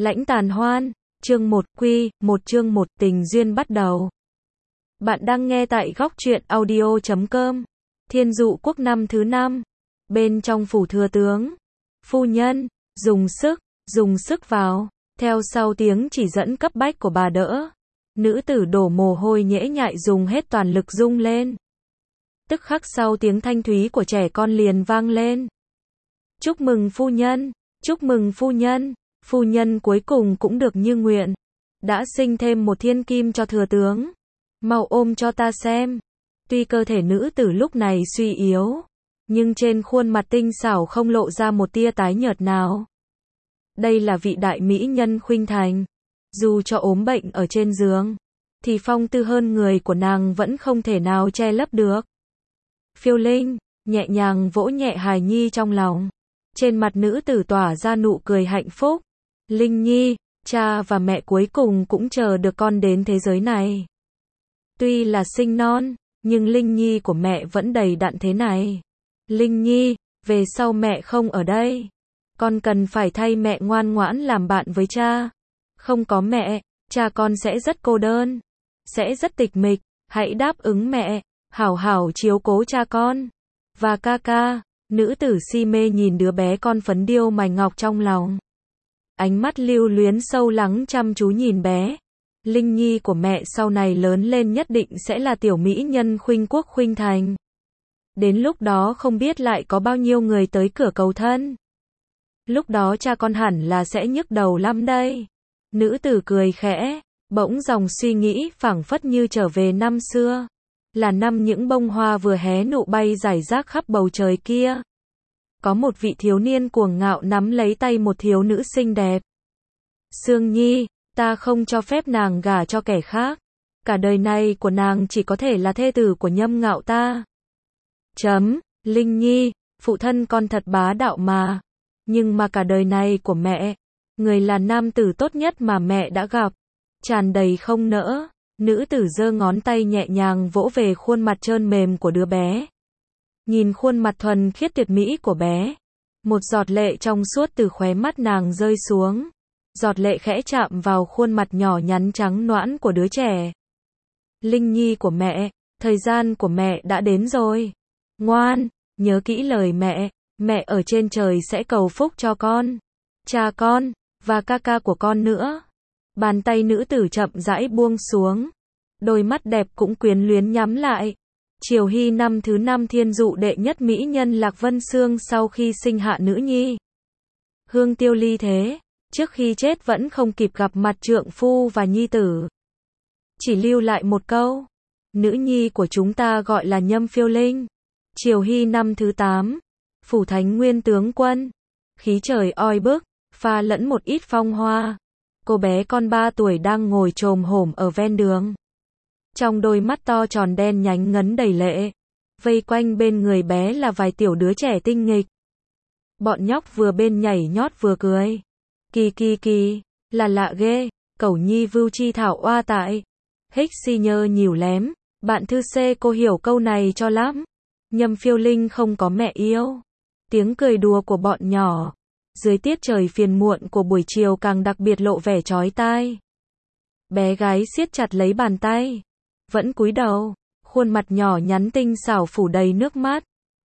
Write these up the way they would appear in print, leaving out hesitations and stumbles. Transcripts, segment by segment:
Lãnh tàn hoan, chương 1 1 chương 1 tình duyên bắt đầu. Bạn đang nghe tại góc truyện audio.com. Thiên Dụ Quốc năm thứ 5. Bên trong phủ thừa tướng. Phu nhân, dùng sức vào. Theo sau tiếng chỉ dẫn cấp bách của bà đỡ. Nữ tử đổ mồ hôi nhễ nhại dùng hết toàn lực rung lên. Tức khắc sau tiếng thanh thúy của trẻ con liền vang lên. Chúc mừng phu nhân, chúc mừng phu nhân. Phu nhân cuối cùng cũng được như nguyện. Đã sinh thêm một thiên kim cho thừa tướng. Mau ôm cho ta xem. Tuy cơ thể nữ tử lúc này suy yếu, nhưng trên khuôn mặt tinh xảo không lộ ra một tia tái nhợt nào. Đây là vị đại mỹ nhân khuynh thành. Dù cho ốm bệnh ở trên giường, thì phong tư hơn người của nàng vẫn không thể nào che lấp được. Phiêu Linh nhẹ nhàng vỗ nhẹ hài nhi trong lòng. Trên mặt nữ tử tỏa ra nụ cười hạnh phúc. Linh nhi, cha và mẹ cuối cùng cũng chờ được con đến thế giới này. Tuy là sinh non, nhưng Linh nhi của mẹ vẫn đầy đặn thế này. Linh nhi, về sau mẹ không ở đây, con cần phải thay mẹ ngoan ngoãn làm bạn với cha. Không có mẹ, cha con sẽ rất cô đơn, sẽ rất tịch mịch. Hãy đáp ứng mẹ, hảo hảo chiếu cố cha con. Và ca ca, nữ tử si mê nhìn đứa bé con phấn điêu mài ngọc trong lòng. Ánh mắt lưu luyến sâu lắng chăm chú nhìn bé. Linh nhi của mẹ sau này lớn lên nhất định sẽ là tiểu mỹ nhân khuynh quốc khuynh thành. Đến lúc đó không biết lại có bao nhiêu người tới cửa cầu thân. Lúc đó cha con hẳn là sẽ nhức đầu lắm đây. Nữ tử cười khẽ, bỗng dòng suy nghĩ phảng phất như trở về năm xưa. Là năm những bông hoa vừa hé nụ bay rải rác khắp bầu trời kia. Có một vị thiếu niên cuồng ngạo nắm lấy tay một thiếu nữ xinh đẹp. Sương Nhi, ta không cho phép nàng gả cho kẻ khác. Cả đời này của nàng chỉ có thể là thê tử của Nhâm Ngạo ta. Linh Nhi, phụ thân con thật bá đạo mà. Nhưng mà cả đời này của mẹ, người là nam tử tốt nhất mà mẹ đã gặp. Tràn đầy không nỡ. Nữ tử giơ ngón tay nhẹ nhàng vỗ về khuôn mặt trơn mềm của đứa bé. Nhìn khuôn mặt thuần khiết tuyệt mỹ của bé, một giọt lệ trong suốt từ khóe mắt nàng rơi xuống. Giọt lệ khẽ chạm vào khuôn mặt nhỏ nhắn trắng nõn của đứa trẻ. Linh nhi của mẹ, thời gian của mẹ đã đến rồi. Ngoan, nhớ kỹ lời mẹ ở trên trời sẽ cầu phúc cho con, cha con, và ca ca của con nữa. Bàn tay nữ tử chậm rãi buông xuống. Đôi mắt đẹp cũng quyến luyến nhắm lại. Triều Hy năm thứ 5 thiên dụ đệ nhất mỹ nhân Lạc Vân Xương sau khi sinh hạ nữ nhi. Hương tiêu ly thế, trước khi chết vẫn không kịp gặp mặt trượng phu và nhi tử. Chỉ lưu lại một câu. Nữ nhi của chúng ta gọi là Nhâm Phiêu Linh. Triều Hy năm thứ 8. Phủ Thánh Nguyên tướng quân. Khí trời oi bức, pha lẫn một ít phong hoa. Cô bé con 3 tuổi đang ngồi chồm hổm ở ven đường. Trong đôi mắt to tròn đen nhánh ngấn đầy lệ. Vây quanh bên người bé là vài tiểu đứa trẻ tinh nghịch. Bọn nhóc vừa bên nhảy nhót vừa cười. Kỳ, là lạ ghê. Cẩu nhi vưu chi thảo oa tại. Hích si nhơ nhiều lém. Bạn thư C cô hiểu câu này cho lắm. Nhâm Phiêu Linh không có mẹ yêu. Tiếng cười đùa của bọn nhỏ dưới tiết trời phiền muộn của buổi chiều càng đặc biệt lộ vẻ chói tai. Bé gái siết chặt lấy bàn tay, vẫn cúi đầu, khuôn mặt nhỏ nhắn tinh xảo phủ đầy nước mắt.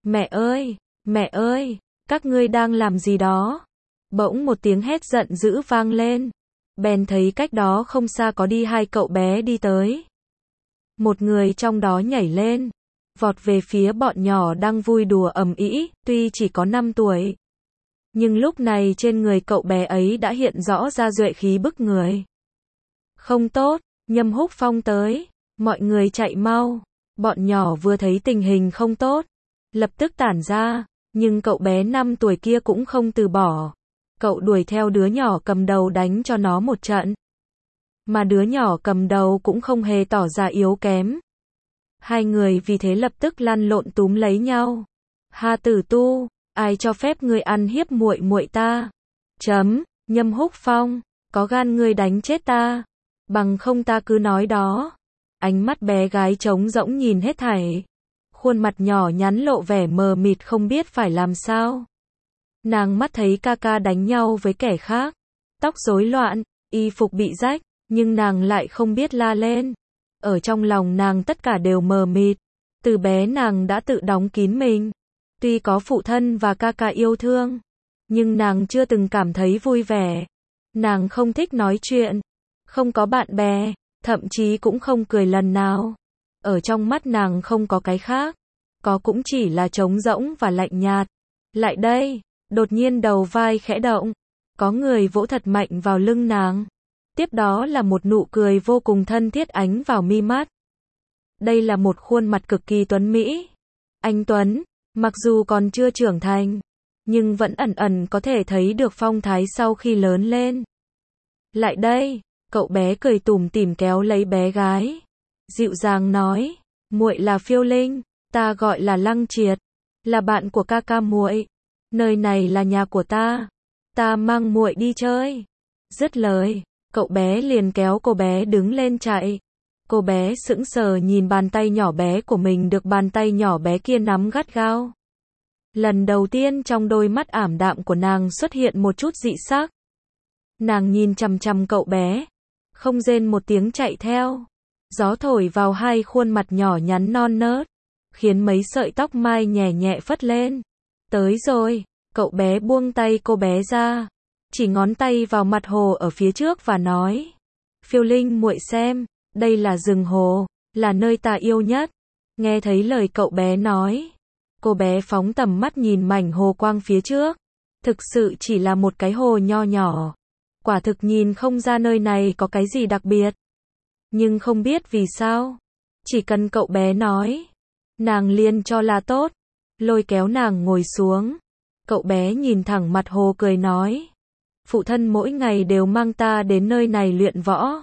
Mẹ ơi, các ngươi đang làm gì đó? Bỗng một tiếng hét giận dữ vang lên. Bèn thấy cách đó không xa có đi 2 cậu bé đi tới. Một người trong đó nhảy lên, vọt về phía bọn nhỏ đang vui đùa ầm ĩ, tuy chỉ có 5 tuổi. Nhưng lúc này trên người cậu bé ấy đã hiện rõ ra duệ khí bức người. Không tốt, Nhâm Húc Phong tới, mọi người chạy mau. Bọn nhỏ vừa thấy tình hình không tốt, lập tức tản ra, nhưng cậu bé 5 tuổi kia cũng không từ bỏ. Cậu đuổi theo đứa nhỏ cầm đầu đánh cho nó một trận. Mà đứa nhỏ cầm đầu cũng không hề tỏ ra yếu kém. Hai người vì thế lập tức lăn lộn túm lấy nhau. Ha tử tu, ai cho phép ngươi ăn hiếp muội muội ta? Nhâm Húc Phong, có gan ngươi đánh chết ta, bằng không ta cứ nói đó. Ánh mắt bé gái trống rỗng nhìn hết thảy. Khuôn mặt nhỏ nhắn lộ vẻ mờ mịt không biết phải làm sao. Nàng mắt thấy ca ca đánh nhau với kẻ khác, tóc rối loạn, y phục bị rách, nhưng nàng lại không biết la lên. Ở trong lòng nàng tất cả đều mờ mịt. Từ bé nàng đã tự đóng kín mình. Tuy có phụ thân và ca ca yêu thương, nhưng nàng chưa từng cảm thấy vui vẻ. Nàng không thích nói chuyện, không có bạn bè, thậm chí cũng không cười lần nào. Ở trong mắt nàng không có cái khác, có cũng chỉ là trống rỗng và lạnh nhạt. Lại đây, đột nhiên đầu vai khẽ động, có người vỗ thật mạnh vào lưng nàng. Tiếp đó là một nụ cười vô cùng thân thiết ánh vào mi mắt. Đây là một khuôn mặt cực kỳ tuấn mỹ. Anh Tuấn, mặc dù còn chưa trưởng thành, nhưng vẫn ẩn ẩn có thể thấy được phong thái sau khi lớn lên. Lại đây, cậu bé cười tủm tỉm kéo lấy bé gái. Dịu dàng nói, muội là Phiêu Linh, ta gọi là Lăng Triệt, là bạn của ca ca muội. Nơi này là nhà của ta mang muội đi chơi. Dứt lời, cậu bé liền kéo cô bé đứng lên chạy. Cô bé sững sờ nhìn bàn tay nhỏ bé của mình được bàn tay nhỏ bé kia nắm gắt gao. Lần đầu tiên trong đôi mắt ảm đạm của nàng xuất hiện một chút dị sắc. Nàng nhìn chằm chằm cậu bé, không rên một tiếng chạy theo. Gió thổi vào hai khuôn mặt nhỏ nhắn non nớt, khiến mấy sợi tóc mai nhẹ nhẹ phất lên. Tới rồi, cậu bé buông tay cô bé ra, chỉ ngón tay vào mặt hồ ở phía trước và nói: Phiêu Linh muội xem, đây là rừng hồ, là nơi ta yêu nhất. Nghe thấy lời cậu bé nói, cô bé phóng tầm mắt nhìn mảnh hồ quang phía trước. Thực sự chỉ là một cái hồ nho nhỏ. Quả thực nhìn không ra nơi này có cái gì đặc biệt. Nhưng không biết vì sao, chỉ cần cậu bé nói, nàng liền cho là tốt, lôi kéo nàng ngồi xuống. Cậu bé nhìn thẳng mặt hồ cười nói: Phụ thân mỗi ngày đều mang ta đến nơi này luyện võ.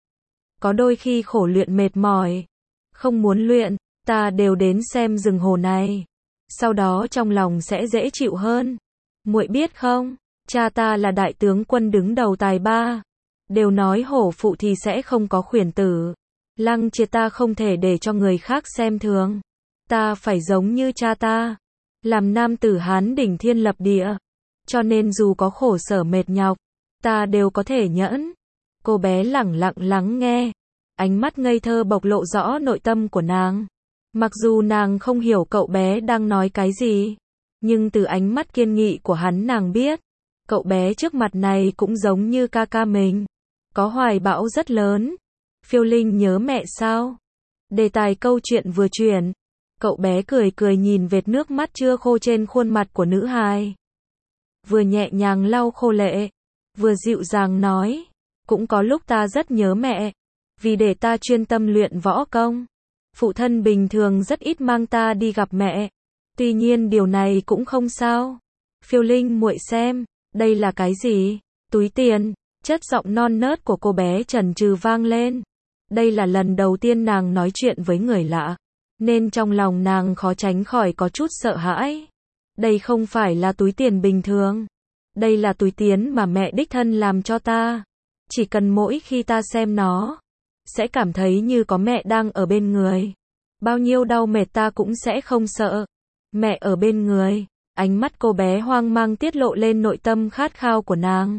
Có đôi khi khổ luyện mệt mỏi, không muốn luyện, ta đều đến xem rừng hồ này. Sau đó trong lòng sẽ dễ chịu hơn. Muội biết không, cha ta là đại tướng quân đứng đầu tài ba. Đều nói hổ phụ thì sẽ không có khuyển tử. Lăng Triệt ta không thể để cho người khác xem thường. Ta phải giống như cha ta, làm nam tử Hán đỉnh thiên lập địa. Cho nên dù có khổ sở mệt nhọc, ta đều có thể nhẫn. Cô bé lẳng lặng lắng nghe, ánh mắt ngây thơ bộc lộ rõ nội tâm của nàng. Mặc dù nàng không hiểu cậu bé đang nói cái gì, nhưng từ ánh mắt kiên nghị của hắn nàng biết, cậu bé trước mặt này cũng giống như ca ca mình, có hoài bão rất lớn. Phiêu Linh nhớ mẹ sao? Đề tài câu chuyện vừa chuyển, cậu bé cười cười nhìn vệt nước mắt chưa khô trên khuôn mặt của nữ hài. Vừa nhẹ nhàng lau khô lệ, vừa dịu dàng nói, cũng có lúc ta rất nhớ mẹ, vì để ta chuyên tâm luyện võ công. Phụ thân bình thường rất ít mang ta đi gặp mẹ. Tuy nhiên điều này cũng không sao. Phiêu Linh muội xem, đây là cái gì? Túi tiền. Chất giọng non nớt của cô bé chần chừ vang lên. Đây là lần đầu tiên nàng nói chuyện với người lạ, nên trong lòng nàng khó tránh khỏi có chút sợ hãi. Đây không phải là túi tiền bình thường. Đây là túi tiền mà mẹ đích thân làm cho ta. Chỉ cần mỗi khi ta xem nó, sẽ cảm thấy như có mẹ đang ở bên người. Bao nhiêu đau mệt ta cũng sẽ không sợ. Mẹ ở bên người. Ánh mắt cô bé hoang mang tiết lộ lên nội tâm khát khao của nàng.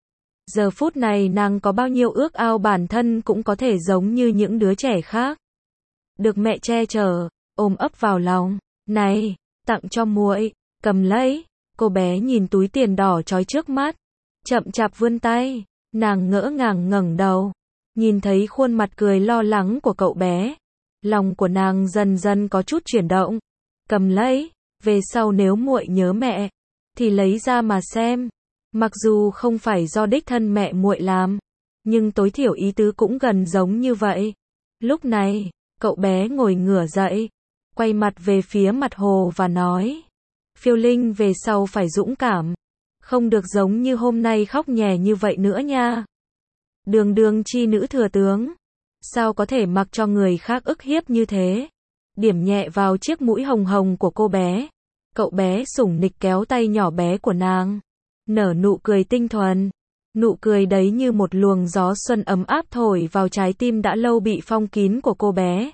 Giờ phút này nàng có bao nhiêu ước ao bản thân cũng có thể giống như những đứa trẻ khác. Được mẹ che chở, ôm ấp vào lòng. Này, tặng cho muội, cầm lấy. Cô bé nhìn túi tiền đỏ chói trước mắt, chậm chạp vươn tay. Nàng ngỡ ngàng ngẩng đầu, nhìn thấy khuôn mặt cười lo lắng của cậu bé. Lòng của nàng dần dần có chút chuyển động. Cầm lấy, về sau nếu muội nhớ mẹ, thì lấy ra mà xem. Mặc dù không phải do đích thân mẹ muội làm, nhưng tối thiểu ý tứ cũng gần giống như vậy. Lúc này, cậu bé ngồi ngửa dậy, quay mặt về phía mặt hồ và nói: Phiêu Linh về sau phải dũng cảm, không được giống như hôm nay khóc nhè như vậy nữa nha. Đường đường chi nữ thừa tướng, sao có thể mặc cho người khác ức hiếp như thế? Điểm nhẹ vào chiếc mũi hồng hồng của cô bé. Cậu bé sủng nịch kéo tay nhỏ bé của nàng, nở nụ cười tinh thuần. Nụ cười đấy như một luồng gió xuân ấm áp thổi vào trái tim đã lâu bị phong kín của cô bé.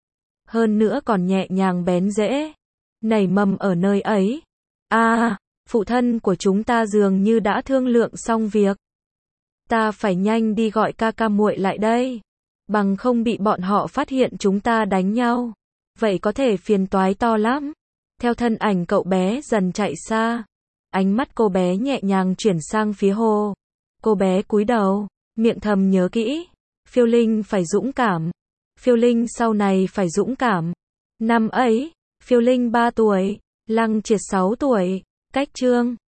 Hơn nữa còn nhẹ nhàng bén rễ, nảy mầm ở nơi ấy. À, phụ thân của chúng ta dường như đã thương lượng xong việc. Ta phải nhanh đi gọi ca ca muội lại đây. Bằng không bị bọn họ phát hiện chúng ta đánh nhau. Vậy có thể phiền toái to lắm. Theo thân ảnh cậu bé dần chạy xa. Ánh mắt cô bé nhẹ nhàng chuyển sang phía Hồ. Cô bé cúi đầu, miệng thầm nhớ kỹ. Phiêu Linh phải dũng cảm. Phiêu Linh sau này phải dũng cảm. Năm ấy, Phiêu Linh 3 tuổi, Lăng Triệt 6 tuổi. Cách chương